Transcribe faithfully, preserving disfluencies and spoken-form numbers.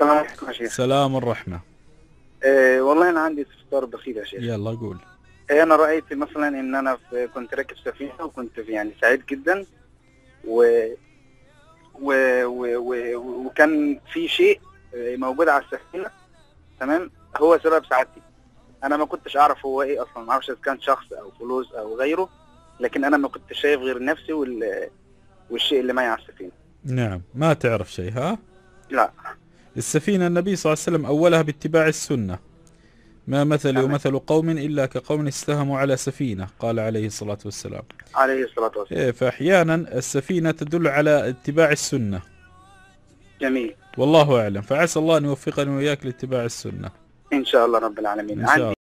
السلام عليكم يا شيخ. سلام الرحمة. أه والله أنا عندي استفسار بسيط يا شيخ. يلا قول. أه أنا رأيت مثلا إن أنا في كنت راكب سفينة، وكنت في يعني سعيد جدا، و... و... و... و... وكان في شيء آه، موجود على السفينة، تمام، هو سبب سعادتي. أنا ما كنتش أعرف هو إيه أصلا، ما أعرفش إذا كان شخص أو فلوس أو غيره، لكن أنا ما كنتش شايف غير نفسي وال... والشيء اللي معي على السفينة. نعم، ما تعرف شيء ها؟ لا. السفينة النبي صلى الله عليه وسلم أولها باتباع السنة. ما مثلي تمام. ومثل قوم إلا كقوم استهموا على سفينة، قال عليه الصلاة والسلام. عليه الصلاة والسلام. إيه، فأحيانا السفينة تدل على اتباع السنة. جميل. والله أعلم، فعسى الله أن يوفقني وإياك لاتباع السنة إن شاء الله رب العالمين. إن شاء عندي الله.